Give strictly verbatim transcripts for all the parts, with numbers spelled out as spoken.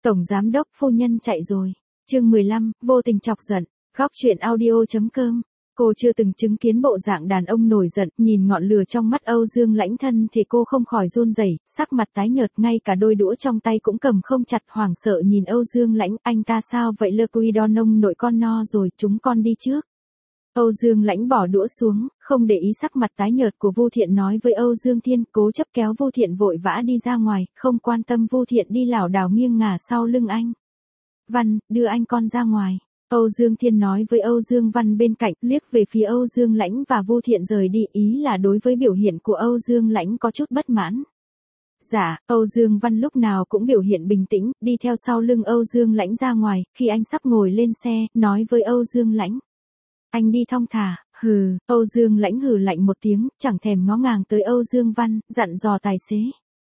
Tổng giám đốc phu nhân chạy rồi. Chương mười lăm, vô tình chọc giận. Góc truyện audio.com. Cô chưa từng chứng kiến bộ dạng đàn ông nổi giận, nhìn ngọn lửa trong mắt Âu Dương Lãnh thân thì cô không khỏi run rẩy, sắc mặt tái nhợt, ngay cả đôi đũa trong tay cũng cầm không chặt, hoảng sợ nhìn Âu Dương Lãnh, anh ta sao vậy Le Quy Đo nông nội con no rồi, chúng con đi trước. Âu Dương Lãnh bỏ đũa xuống, không để ý sắc mặt tái nhợt của Vu Thiện nói với Âu Dương Thiên, cố chấp kéo Vu Thiện vội vã đi ra ngoài, không quan tâm Vu Thiện đi lảo đảo nghiêng ngả sau lưng anh. Văn, đưa anh con ra ngoài. Âu Dương Thiên nói với Âu Dương Văn bên cạnh, liếc về phía Âu Dương Lãnh và Vu Thiện rời đi, ý là đối với biểu hiện của Âu Dương Lãnh có chút bất mãn. Dạ, Âu Dương Văn lúc nào cũng biểu hiện bình tĩnh, đi theo sau lưng Âu Dương Lãnh ra ngoài, khi anh sắp ngồi lên xe, nói với Âu Dương Lãnh. Anh đi thong thả, hừ, Âu Dương Lãnh hừ lạnh một tiếng, chẳng thèm ngó ngàng tới Âu Dương Văn, dặn dò tài xế.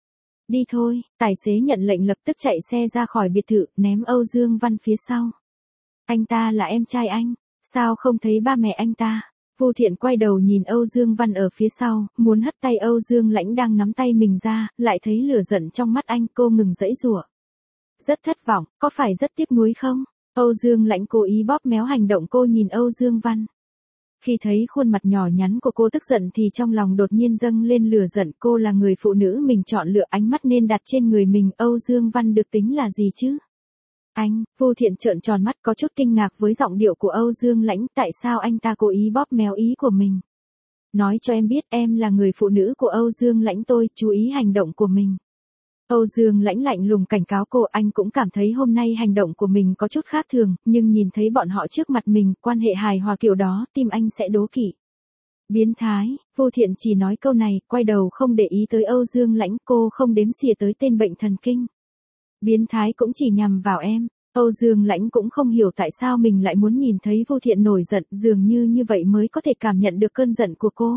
Đi thôi, tài xế nhận lệnh lập tức chạy xe ra khỏi biệt thự, ném Âu Dương Văn phía sau. Anh ta là em trai anh, sao không thấy ba mẹ anh ta? Vu Thiện quay đầu nhìn Âu Dương Văn ở phía sau, muốn hất tay Âu Dương Lãnh đang nắm tay mình ra, lại thấy lửa giận trong mắt anh, cô ngừng giãy giụa. Rất thất vọng, có phải rất tiếc nuối không? Âu Dương Lãnh cố ý bóp méo hành động cô nhìn Âu Dương Văn. Khi thấy khuôn mặt nhỏ nhắn của cô tức giận thì trong lòng đột nhiên dâng lên lửa giận, cô là người phụ nữ mình chọn lựa, ánh mắt nên đặt trên người mình, Âu Dương Văn được tính là gì chứ? Anh, Vu Thiện trợn tròn mắt có chút kinh ngạc với giọng điệu của Âu Dương Lãnh, tại sao anh ta cố ý bóp méo ý của mình? Nói cho em biết em là người phụ nữ của Âu Dương Lãnh tôi, chú ý hành động của mình. Âu Dương Lãnh lạnh lùng cảnh cáo cô, anh cũng cảm thấy hôm nay hành động của mình có chút khác thường, nhưng nhìn thấy bọn họ trước mặt mình, quan hệ hài hòa kiểu đó, tim anh sẽ đố kỵ. Biến thái, Vu Thiện chỉ nói câu này, quay đầu không để ý tới Âu Dương Lãnh, cô không đếm xỉa tới tên bệnh thần kinh. Biến thái cũng chỉ nhằm vào em. Âu Dương Lãnh cũng không hiểu tại sao mình lại muốn nhìn thấy Vu Thiện nổi giận, dường như như vậy mới có thể cảm nhận được cơn giận của cô.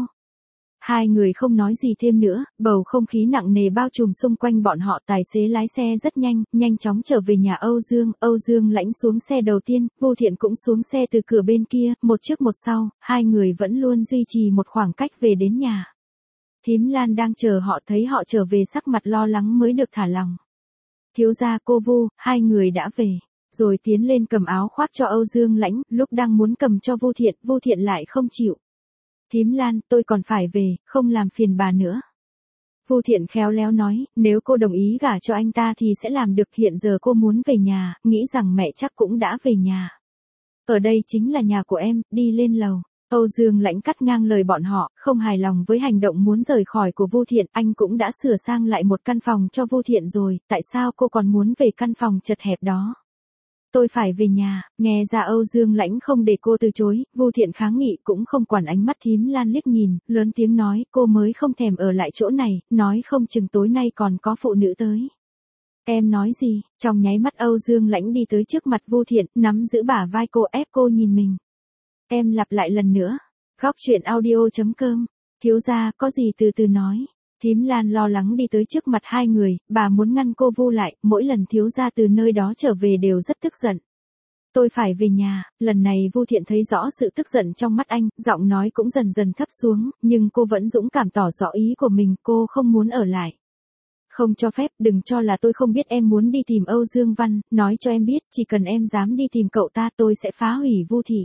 Hai người không nói gì thêm nữa, bầu không khí nặng nề bao trùm xung quanh bọn họ, tài xế lái xe rất nhanh, nhanh chóng trở về nhà Âu Dương, Âu Dương Lãnh xuống xe đầu tiên, Vu Thiện cũng xuống xe từ cửa bên kia, một trước một sau, hai người vẫn luôn duy trì một khoảng cách về đến nhà. Thím Lan đang chờ họ, thấy họ trở về sắc mặt lo lắng mới được thả lòng. Thiếu gia, cô Vu, hai người đã về, rồi tiến lên cầm áo khoác cho Âu Dương Lãnh, lúc đang muốn cầm cho Vu Thiện, Vu Thiện lại không chịu. Thím Lan, tôi còn phải về, không làm phiền bà nữa. Vu Thiện khéo léo nói, nếu cô đồng ý gả cho anh ta thì sẽ làm được, hiện giờ cô muốn về nhà, nghĩ rằng mẹ chắc cũng đã về nhà. Ở đây chính là nhà của em, đi lên lầu. Âu Dương Lãnh cắt ngang lời bọn họ, không hài lòng với hành động muốn rời khỏi của Vu Thiện, anh cũng đã sửa sang lại một căn phòng cho Vu Thiện rồi, tại sao cô còn muốn về căn phòng chật hẹp đó? Tôi phải về nhà, nghe ra Âu Dương Lãnh không để cô từ chối, Vu Thiện kháng nghị cũng không quản ánh mắt thím Lan liếc nhìn, lớn tiếng nói, cô mới không thèm ở lại chỗ này, nói không chừng tối nay còn có phụ nữ tới. Em nói gì? Trong nháy mắt Âu Dương Lãnh đi tới trước mặt Vu Thiện, nắm giữ bả vai cô, ép cô nhìn mình. Em lặp lại lần nữa. Góc truyện audio.com. Thiếu gia, có gì từ từ nói. Thím Lan lo lắng đi tới trước mặt hai người, bà muốn ngăn cô Vu lại, mỗi lần thiếu gia từ nơi đó trở về đều rất tức giận. Tôi phải về nhà, lần này Vu Thiện thấy rõ sự tức giận trong mắt anh, giọng nói cũng dần dần thấp xuống, nhưng cô vẫn dũng cảm tỏ rõ ý của mình, cô không muốn ở lại. Không cho phép, đừng cho là tôi không biết em muốn đi tìm Âu Dương Văn, nói cho em biết, chỉ cần em dám đi tìm cậu ta tôi sẽ phá hủy Vu thị.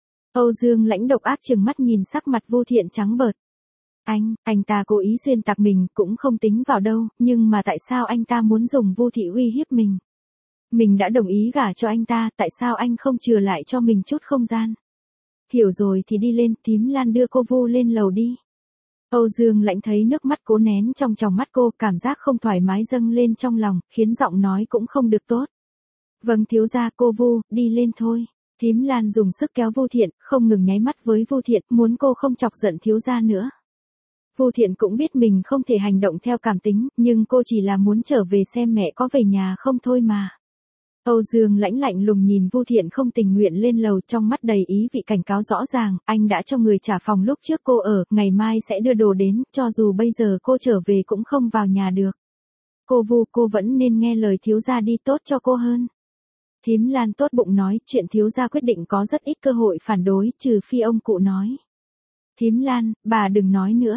Âu Dương Lãnh độc ác trừng mắt nhìn sắc mặt Vu Thiện trắng bợt. Anh, anh ta cố ý xuyên tạc mình cũng không tính vào đâu, nhưng mà tại sao anh ta muốn dùng Vu thị uy hiếp mình? Mình đã đồng ý gả cho anh ta, tại sao anh không chừa lại cho mình chút không gian? Hiểu rồi thì đi lên, thím Lan đưa cô Vu lên lầu đi. Âu Dương Lãnh thấy nước mắt cố nén trong tròng mắt cô, cảm giác không thoải mái dâng lên trong lòng, khiến giọng nói cũng không được tốt. Vâng thiếu gia, cô Vu, đi lên thôi. Thím Lan dùng sức kéo Vu Thiện, không ngừng nháy mắt với Vu Thiện, muốn cô không chọc giận thiếu gia nữa. Vu Thiện cũng biết mình không thể hành động theo cảm tính, nhưng cô chỉ là muốn trở về xem mẹ có về nhà không thôi mà. Âu Dương Lãnh lạnh lùng nhìn Vu Thiện không tình nguyện lên lầu, trong mắt đầy ý vị cảnh cáo rõ ràng, anh đã cho người trả phòng lúc trước cô ở, ngày mai sẽ đưa đồ đến, cho dù bây giờ cô trở về cũng không vào nhà được. Cô Vu, cô vẫn nên nghe lời thiếu gia đi, tốt cho cô hơn. Thím Lan tốt bụng nói, chuyện thiếu gia quyết định có rất ít cơ hội phản đối, trừ phi ông cụ nói. Thím Lan, bà đừng nói nữa.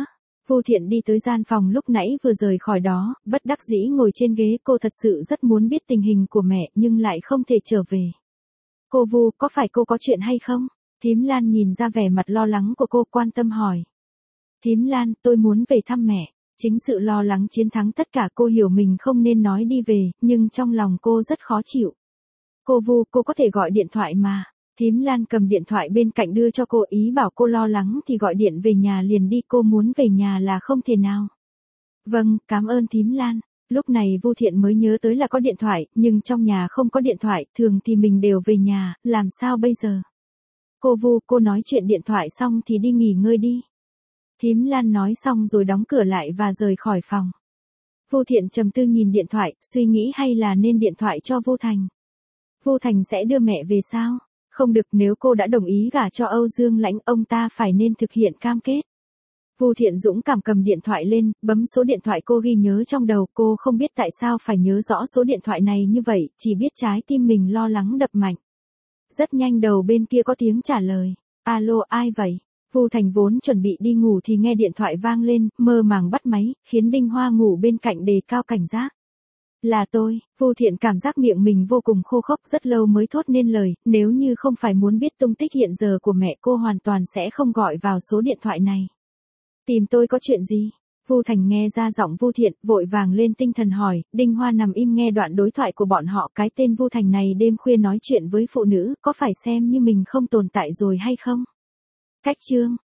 Vu Thiện đi tới gian phòng lúc nãy vừa rời khỏi đó, bất đắc dĩ ngồi trên ghế, cô thật sự rất muốn biết tình hình của mẹ nhưng lại không thể trở về. Cô Vu, có phải cô có chuyện hay không? Thím Lan nhìn ra vẻ mặt lo lắng của cô, quan tâm hỏi. Thím Lan, tôi muốn về thăm mẹ. Chính sự lo lắng chiến thắng tất cả, cô hiểu mình không nên nói đi về, nhưng trong lòng cô rất khó chịu. Cô Vu, cô có thể gọi điện thoại mà. Thím Lan cầm điện thoại bên cạnh đưa cho cô, ý bảo cô lo lắng thì gọi điện về nhà liền đi, cô muốn về nhà là không thể nào. Vâng, cảm ơn thím Lan. Lúc này Vu Thiện mới nhớ tới là có điện thoại, nhưng trong nhà không có điện thoại, thường thì mình đều về nhà, làm sao bây giờ? Cô Vu, cô nói chuyện điện thoại xong thì đi nghỉ ngơi đi. Thím Lan nói xong rồi đóng cửa lại và rời khỏi phòng. Vu Thiện trầm tư nhìn điện thoại, suy nghĩ hay là nên điện thoại cho Vu Thành. Vu Thành sẽ đưa mẹ về sao? Không được, nếu cô đã đồng ý gả cho Âu Dương Lãnh, ông ta phải nên thực hiện cam kết. Vu Thiện dũng cảm cầm điện thoại lên, bấm số điện thoại cô ghi nhớ trong đầu, cô không biết tại sao phải nhớ rõ số điện thoại này như vậy, chỉ biết trái tim mình lo lắng đập mạnh. Rất nhanh đầu bên kia có tiếng trả lời. Alo, ai vậy? Vu Thành vốn chuẩn bị đi ngủ thì nghe điện thoại vang lên, mơ màng bắt máy, khiến Đinh Hoa ngủ bên cạnh đề cao cảnh giác. Là tôi. Vu Thiện cảm giác miệng mình vô cùng khô khốc, rất lâu mới thốt nên lời, nếu như không phải muốn biết tung tích hiện giờ của mẹ cô hoàn toàn sẽ không gọi vào số điện thoại này. Tìm tôi có chuyện gì? Vu Thành nghe ra giọng Vu Thiện, vội vàng lên tinh thần hỏi. Đinh Hoa nằm im nghe đoạn đối thoại của bọn họ, cái tên Vu Thành này đêm khuya nói chuyện với phụ nữ, có phải xem như mình không tồn tại rồi hay không? Cách chương